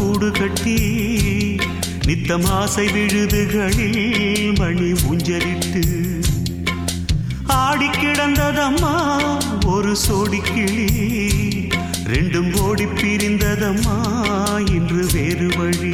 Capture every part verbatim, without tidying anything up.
கூடு கட்டி நித்தம் ஆசை விழுதுகளில் மணி ஊஞ்சலிட்டு ஆடி கிடந்ததம்மா ஒரு சோடி கிளி. ரெண்டும் ஓடி பிரிந்ததம்மா இன்று வேறு வழி.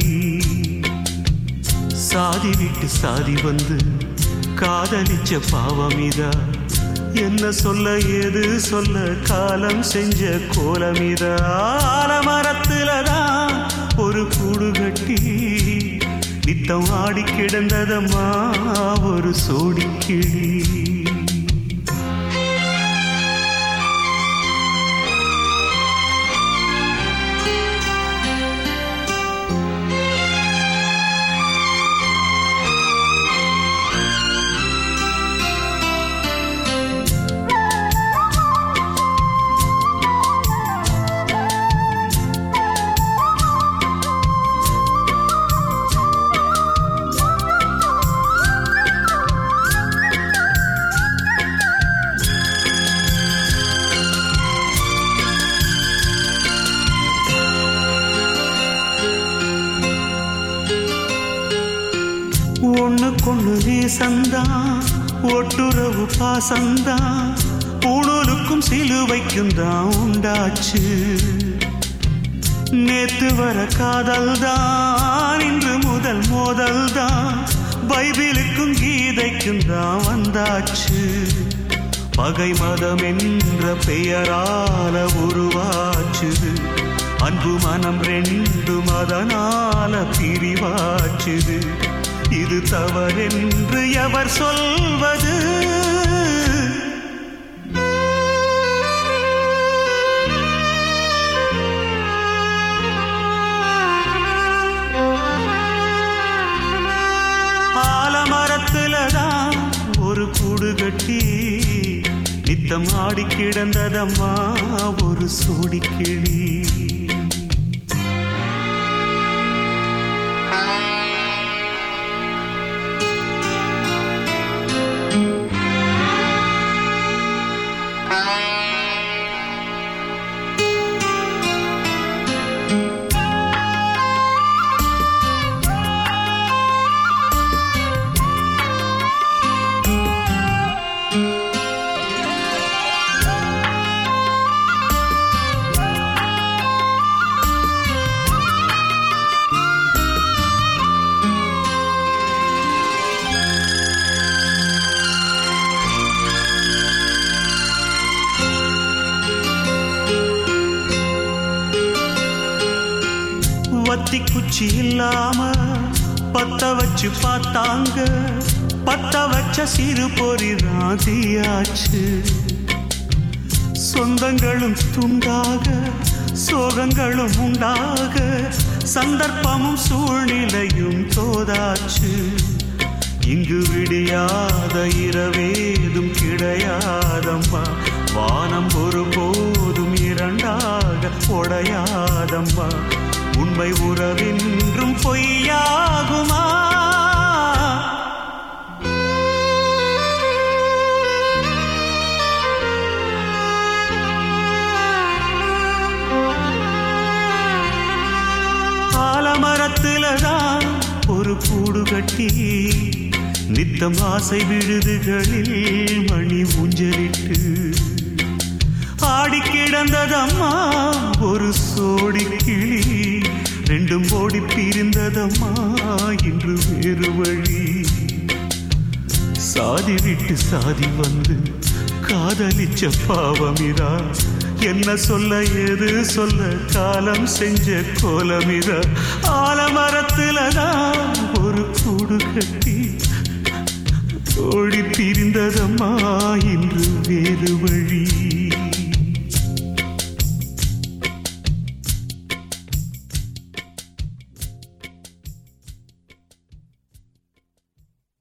சாதி விட்டு சாதி வந்து காதலிச்ச பாவமிதா, என்ன சொல்ல ஏது சொல்ல காலம் செஞ்ச கோலமிதா. ஆலமரத்துலதான் ஒரு கூடு கட்டி நித்தம் ஆடி கிடந்ததம்மா ஒரு சோடி கிளி. ஒண்ணு கொண்ணு நேசந்தான் ஒட்டுறவு பாசந்தான் ஊழலுக்கும் சிலுவைக்கும் தான் உண்டாச்சு. நேத்து வர காதல் தான் இன்று முதல் மோதல் தான் பைபிளுக்கும் கீதைக்கும் தான் வந்தாச்சு. பகை மதம் என்ற பெயரால உருவாச்சு அன்பு மனம் ரெண்டும் அதனால பிரிவாச்சுது. இது தவறென்று எவர் சொல்வது? ஆலமரத்துலதான் ஒரு கூடு கட்டி நித்தம் ஆடி கிடந்ததம்மா ஒரு சோடி கிளி. வத்தி குச்சி இல்லாம பத்த வச்சு பார்த்தாங்க, பத்த வச்ச சிறு பொறி ராதியாச்சு. சொந்தங்களும் துண்டாக சோகங்களும் உண்டாக சந்தர்ப்பமும் சூழ்நிலையும் தோதாச்சு. இங்கு விடியாத இரவேதும் கிடையாதம்மா, வானம் ஒருபோதும் இரண்டாக உடையாதம்மா. உண்மை உறவென்றும் பொய்யாகுமா? ஆலமரத்துலதான் ஒரு கூடு கட்டி நித்தம் ஆசை விழுதுகளில் மணி ஊஞ்சலிட்டு ஆடி கிடந்ததம்மா ஒரு சோடி கிளி. ரெண்டும் ஓடி பிரிந்ததம்மா இன்று வேறு வழி. சாதி விட்டு சாதி வந்து காதலிச்ச பாவமிதா, என்ன சொல்ல ஏது சொல்ல காலம் செஞ்ச கோலமிதா. ஆலமரத்துலதான் ஒரு கூடு கட்டி ஓடி பிரிந்ததம்மா இன்று வேறு வழி.